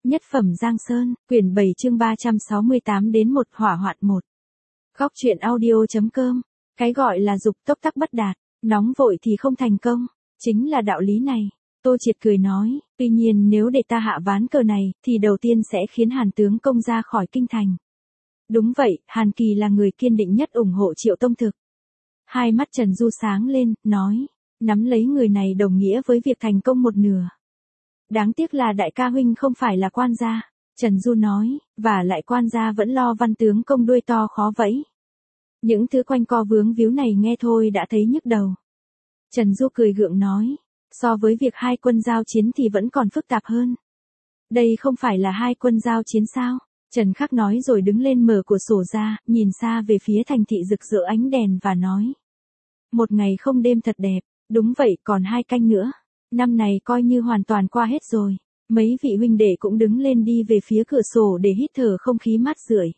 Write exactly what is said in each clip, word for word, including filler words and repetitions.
Nhất phẩm Giang Sơn, quyển bảy chương ba trăm sáu mươi tám đến một hỏa hoạn một. Góc truyện audio.com, cái gọi là dục tốc tắc bất đạt, nóng vội thì không thành công, chính là đạo lý này. Tô Triệt cười nói, tuy nhiên nếu để ta hạ ván cờ này, thì đầu tiên sẽ khiến Hàn tướng công ra khỏi kinh thành. Đúng vậy, Hàn Kỳ là người kiên định nhất ủng hộ Triệu Tông Thực. Hai mắt Trần Du sáng lên, nói, nắm lấy người này đồng nghĩa với việc thành công một nửa. Đáng tiếc là đại ca huynh không phải là quan gia, Trần Du nói, và lại quan gia vẫn lo văn tướng công đuôi to khó vẫy. Những thứ quanh co vướng víu này nghe thôi đã thấy nhức đầu. Trần Du cười gượng nói, so với việc hai quân giao chiến thì vẫn còn phức tạp hơn. Đây không phải là hai quân giao chiến sao? Trần Khắc nói rồi đứng lên mở cửa sổ ra, nhìn xa về phía thành thị rực rỡ ánh đèn và nói. Một ngày không đêm thật đẹp, đúng vậy còn hai canh nữa. Năm này coi như hoàn toàn qua hết rồi. Mấy vị huynh đệ cũng đứng lên đi về phía cửa sổ để hít thở không khí mát rượi.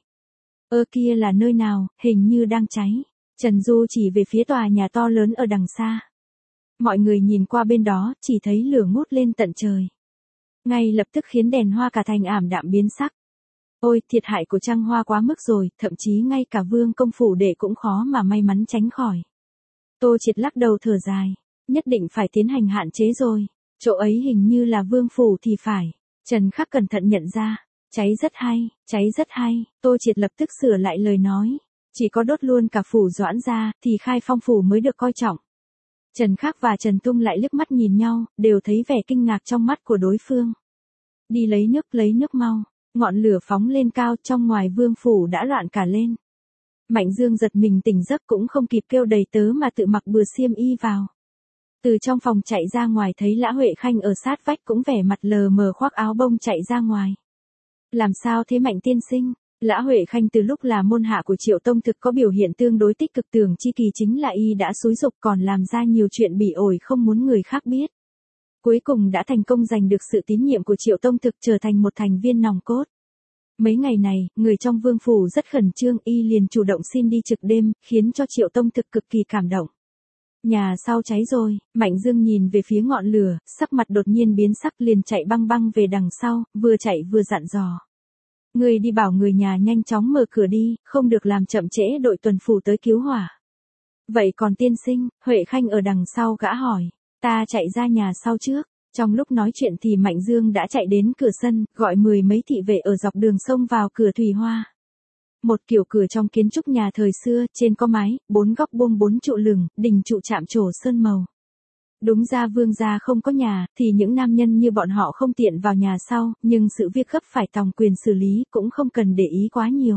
Ơ kia là nơi nào, hình như đang cháy. Trần Du chỉ về phía tòa nhà to lớn ở đằng xa. Mọi người nhìn qua bên đó, chỉ thấy lửa ngút lên tận trời. Ngay lập tức khiến đèn hoa cả thành ảm đạm biến sắc. Ôi, thiệt hại của Trăng Hoa quá mức rồi, thậm chí ngay cả vương công phủ đệ cũng khó mà may mắn tránh khỏi. Tô Triệt lắc đầu thở dài. Nhất định phải tiến hành hạn chế rồi. Chỗ ấy hình như là vương phủ thì phải. Trần Khắc cẩn thận nhận ra. Cháy rất hay, cháy rất hay. Tô Triệt lập tức sửa lại lời nói. Chỉ có đốt luôn cả phủ Doãn ra, thì khai phong phủ mới được coi trọng. Trần Khắc và Trần Tung lại liếc mắt nhìn nhau, đều thấy vẻ kinh ngạc trong mắt của đối phương. Đi lấy nước, lấy nước mau. Ngọn lửa phóng lên cao, trong ngoài vương phủ đã loạn cả lên. Mạnh Dương giật mình tỉnh giấc cũng không kịp kêu đầy tớ mà tự mặc bừa xiêm y vào. Từ trong phòng chạy ra ngoài thấy Lã Huệ Khanh ở sát vách cũng vẻ mặt lờ mờ khoác áo bông chạy ra ngoài. Làm sao thế Mạnh tiên sinh? Lã Huệ Khanh từ lúc là môn hạ của Triệu Tông Thực có biểu hiện tương đối tích cực, tưởng chi kỳ chính là y đã xúi giục còn làm ra nhiều chuyện bỉ ổi không muốn người khác biết. Cuối cùng đã thành công giành được sự tín nhiệm của Triệu Tông Thực, trở thành một thành viên nòng cốt. Mấy ngày này, người trong vương phủ rất khẩn trương, y liền chủ động xin đi trực đêm, khiến cho Triệu Tông Thực cực kỳ cảm động. Nhà sau cháy rồi, Mạnh Dương nhìn về phía ngọn lửa, sắc mặt đột nhiên biến sắc liền chạy băng băng về đằng sau, vừa chạy vừa dặn dò. Người đi bảo người nhà nhanh chóng mở cửa đi, không được làm chậm trễ đội tuần phủ tới cứu hỏa. Vậy còn tiên sinh, Huệ Khanh ở đằng sau gã hỏi, ta chạy ra nhà sau trước. Trong lúc nói chuyện thì Mạnh Dương đã chạy đến cửa sân, gọi mười mấy thị vệ ở dọc đường sông vào cửa thủy hoa. Một kiểu cửa trong kiến trúc nhà thời xưa, trên có mái, bốn góc buông bốn trụ lửng, đình trụ chạm trổ sơn màu. Đúng ra vương gia không có nhà, thì những nam nhân như bọn họ không tiện vào nhà sau, nhưng sự việc gấp phải tòng quyền xử lý cũng không cần để ý quá nhiều.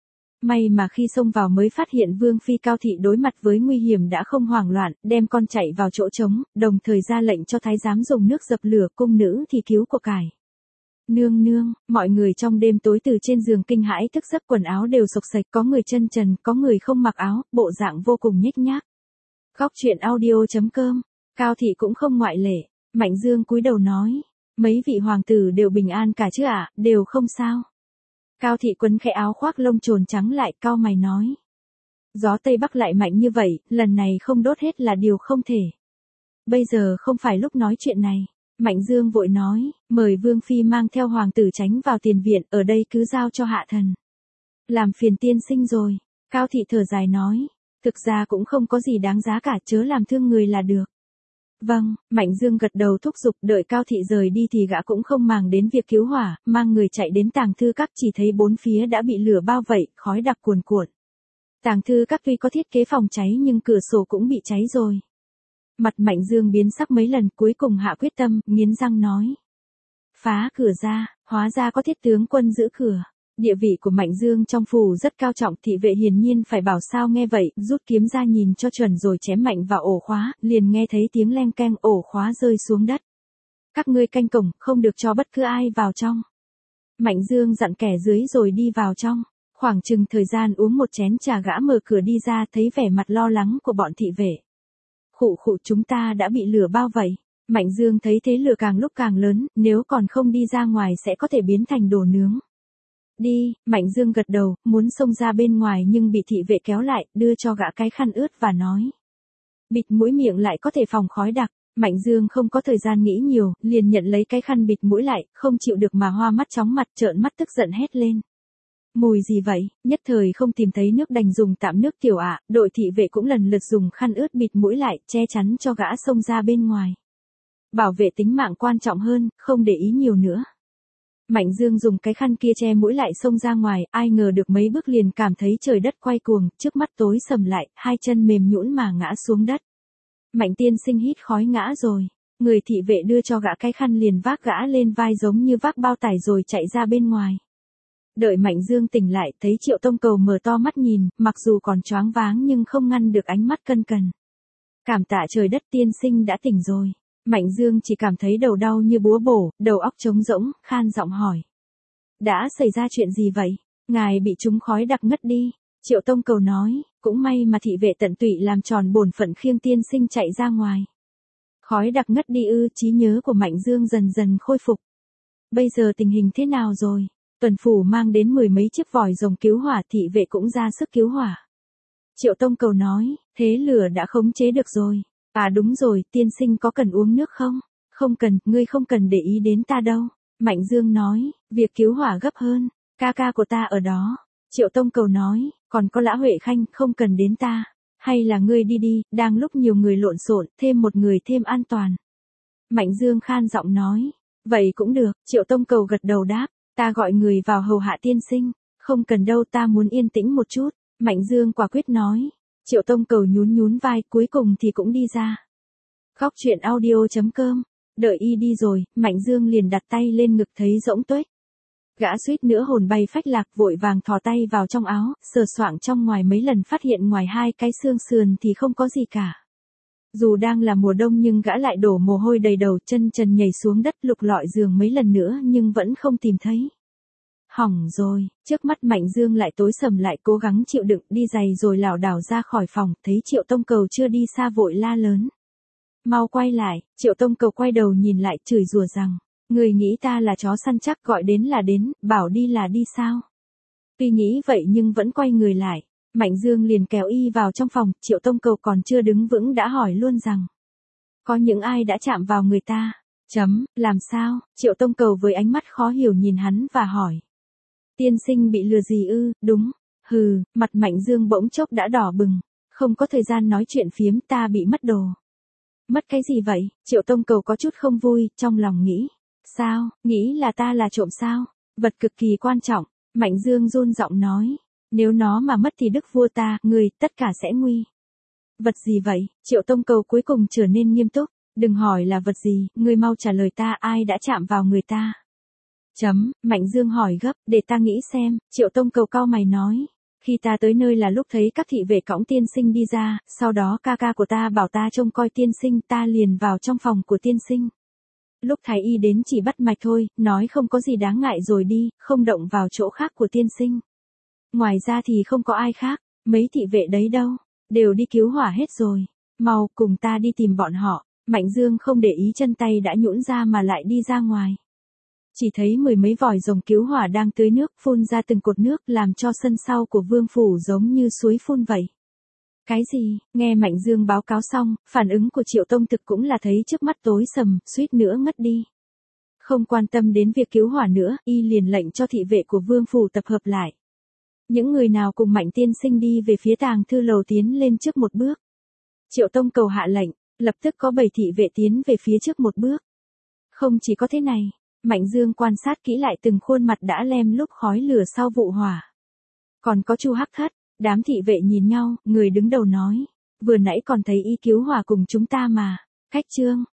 May mà khi xông vào mới phát hiện Vương Phi Cao Thị đối mặt với nguy hiểm đã không hoảng loạn, đem con chạy vào chỗ trống, đồng thời ra lệnh cho thái giám dùng nước dập lửa, cung nữ thì cứu của cải. Nương nương, mọi người trong đêm tối từ trên giường kinh hãi thức giấc, quần áo đều xộc xệch, có người chân trần, có người không mặc áo, bộ dạng vô cùng nhếch nhác. Góc truyện audio.com, Cao Thị cũng không ngoại lệ. Mạnh Dương cúi đầu nói, mấy vị hoàng tử đều bình an cả chứ ạ, đều không sao. Cao Thị quấn khẽ áo khoác lông trồn trắng lại, cau mày nói. Gió Tây Bắc lại mạnh như vậy, lần này không đốt hết là điều không thể. Bây giờ không phải lúc nói chuyện này. Mạnh Dương vội nói, mời Vương Phi mang theo hoàng tử tránh vào tiền viện, ở đây cứ giao cho hạ thần. Làm phiền tiên sinh rồi. Cao Thị thở dài nói, thực ra cũng không có gì đáng giá cả, chớ làm thương người là được. Vâng, Mạnh Dương gật đầu thúc giục, đợi Cao Thị rời đi thì gã cũng không màng đến việc cứu hỏa, mang người chạy đến Tàng Thư Các, chỉ thấy bốn phía đã bị lửa bao vây, khói đặc cuồn cuộn. Tàng Thư Các tuy có thiết kế phòng cháy nhưng cửa sổ cũng bị cháy rồi. Mặt Mạnh Dương biến sắc mấy lần, cuối cùng hạ quyết tâm, nghiến răng nói. Phá cửa ra, hóa ra có thiết tướng quân giữ cửa. Địa vị của Mạnh Dương trong phủ rất cao trọng, thị vệ hiển nhiên phải bảo sao nghe vậy, rút kiếm ra nhìn cho chuẩn rồi chém mạnh vào ổ khóa, liền nghe thấy tiếng leng keng, ổ khóa rơi xuống đất. Các ngươi canh cổng, không được cho bất cứ ai vào trong. Mạnh Dương dặn kẻ dưới rồi đi vào trong. Khoảng chừng thời gian uống một chén trà gã mở cửa đi ra, thấy vẻ mặt lo lắng của bọn thị vệ. Khụ khụ, chúng ta đã bị lửa bao vây. Mạnh Dương thấy thế lửa càng lúc càng lớn, nếu còn không đi ra ngoài sẽ có thể biến thành đồ nướng. Đi, Mạnh Dương gật đầu, muốn xông ra bên ngoài nhưng bị thị vệ kéo lại, đưa cho gã cái khăn ướt và nói. Bịt mũi miệng lại có thể phòng khói đặc. Mạnh Dương không có thời gian nghĩ nhiều, liền nhận lấy cái khăn bịt mũi lại, không chịu được mà hoa mắt chóng mặt, trợn mắt tức giận hét lên. Mùi gì vậy, nhất thời không tìm thấy nước đành dùng tạm nước tiểu ạ, đội thị vệ cũng lần lượt dùng khăn ướt bịt mũi lại, che chắn cho gã xông ra bên ngoài. Bảo vệ tính mạng quan trọng hơn, không để ý nhiều nữa. Mạnh Dương dùng cái khăn kia che mũi lại xông ra ngoài, ai ngờ được mấy bước liền cảm thấy trời đất quay cuồng, trước mắt tối sầm lại, hai chân mềm nhũn mà ngã xuống đất. Mạnh tiên sinh hít khói ngã rồi, người thị vệ đưa cho gã cái khăn liền vác gã lên vai giống như vác bao tải rồi chạy ra bên ngoài. Đợi Mạnh Dương tỉnh lại, thấy Triệu Tông Cầu mở to mắt nhìn, mặc dù còn choáng váng nhưng không ngăn được ánh mắt cân cần. Cảm tạ trời đất, tiên sinh đã tỉnh rồi. Mạnh Dương chỉ cảm thấy đầu đau như búa bổ, đầu óc trống rỗng, khan giọng hỏi. Đã xảy ra chuyện gì vậy? Ngài bị trúng khói đặc ngất đi. Triệu Tông Cầu nói, cũng may mà thị vệ tận tụy làm tròn bổn phận khiêng tiên sinh chạy ra ngoài. Khói đặc ngất đi ư? Trí nhớ của Mạnh Dương dần dần khôi phục. Bây giờ tình hình thế nào rồi? Tuần phủ mang đến mười mấy chiếc vòi rồng cứu hỏa, thị vệ cũng ra sức cứu hỏa. Triệu Tông Cầu nói, thế lửa đã khống chế được rồi. À đúng rồi, tiên sinh có cần uống nước không? Không cần, ngươi không cần để ý đến ta đâu. Mạnh Dương nói, việc cứu hỏa gấp hơn, ca ca của ta ở đó. Triệu Tông Cầu nói, còn có Lã Huệ Khanh, không cần đến ta. Hay là ngươi đi đi, đang lúc nhiều người lộn xộn, thêm một người thêm an toàn. Mạnh Dương khan giọng nói, vậy cũng được. Triệu Tông Cầu gật đầu đáp, ta gọi người vào hầu hạ tiên sinh. Không cần đâu, ta muốn yên tĩnh một chút. Mạnh Dương quả quyết nói. Triệu Tông Cầu nhún nhún vai, cuối cùng thì cũng đi ra. Khóc chuyện audio chấm com. Đợi y đi rồi, Mạnh Dương liền đặt tay lên ngực thấy rỗng tuếch. Gã suýt nữa hồn bay phách lạc, vội vàng thò tay vào trong áo, sờ soạng trong ngoài mấy lần, phát hiện ngoài hai cái xương sườn thì không có gì cả. Dù đang là mùa đông nhưng gã lại đổ mồ hôi đầy đầu, chân trần nhảy xuống đất lục lọi giường mấy lần nữa nhưng vẫn không tìm thấy. Hỏng rồi, trước mắt Mạnh Dương lại tối sầm lại, cố gắng chịu đựng, đi giày rồi lảo đảo ra khỏi phòng, thấy Triệu Tông Cầu chưa đi xa vội la lớn. Mau quay lại. Triệu Tông Cầu quay đầu nhìn lại, chửi rủa rằng, người nghĩ ta là chó săn chắc, gọi đến là đến, bảo đi là đi sao? Tuy nghĩ vậy nhưng vẫn quay người lại. Mạnh Dương liền kéo y vào trong phòng, Triệu Tông Cầu còn chưa đứng vững đã hỏi luôn rằng, có những ai đã chạm vào người ta? Chấm, làm sao? Triệu Tông Cầu với ánh mắt khó hiểu nhìn hắn và hỏi. Tiên sinh bị lừa gì ư? Đúng. Hừ, mặt Mạnh Dương bỗng chốc đã đỏ bừng. Không có thời gian nói chuyện phiếm, ta bị mất đồ. Mất cái gì vậy? Triệu Tông Cầu có chút không vui, trong lòng nghĩ. Sao, nghĩ là ta là trộm sao? Vật cực kỳ quan trọng. Mạnh Dương run giọng nói. Nếu nó mà mất thì đức vua ta, người, tất cả sẽ nguy. Vật gì vậy? Triệu Tông Cầu cuối cùng trở nên nghiêm túc. Đừng hỏi là vật gì, ngươi mau trả lời ta, ai đã chạm vào người ta? Chấm, Mạnh Dương hỏi gấp, để ta nghĩ xem. Triệu Tông Cầu cau mày nói. Khi ta tới nơi là lúc thấy các thị vệ cõng tiên sinh đi ra, sau đó ca ca của ta bảo ta trông coi tiên sinh, ta liền vào trong phòng của tiên sinh. Lúc thái y đến chỉ bắt mạch thôi, nói không có gì đáng ngại rồi đi, không động vào chỗ khác của tiên sinh. Ngoài ra thì không có ai khác, mấy thị vệ đấy đâu, đều đi cứu hỏa hết rồi. Mau, cùng ta đi tìm bọn họ. Mạnh Dương không để ý chân tay đã nhũn ra mà lại đi ra ngoài. Chỉ thấy mười mấy vòi rồng cứu hỏa đang tưới nước, phun ra từng cột nước, làm cho sân sau của Vương phủ giống như suối phun vậy. Cái gì? Nghe Mạnh Dương báo cáo xong, phản ứng của Triệu Tông Thực cũng là thấy trước mắt tối sầm, suýt nữa ngất đi. Không quan tâm đến việc cứu hỏa nữa, y liền lệnh cho thị vệ của Vương phủ tập hợp lại. Những người nào cùng Mạnh tiên sinh đi về phía tàng thư lầu tiến lên trước một bước. Triệu Tông Cầu hạ lệnh, lập tức có bảy thị vệ tiến về phía trước một bước. Không chỉ có thế này, Mạnh Dương quan sát kỹ lại từng khuôn mặt đã lem lúp khói lửa sau vụ hỏa. Còn có Chu Hắc Thất. Đám thị vệ nhìn nhau, người đứng đầu nói. Vừa nãy còn thấy y cứu hỏa cùng chúng ta mà. Khách trương,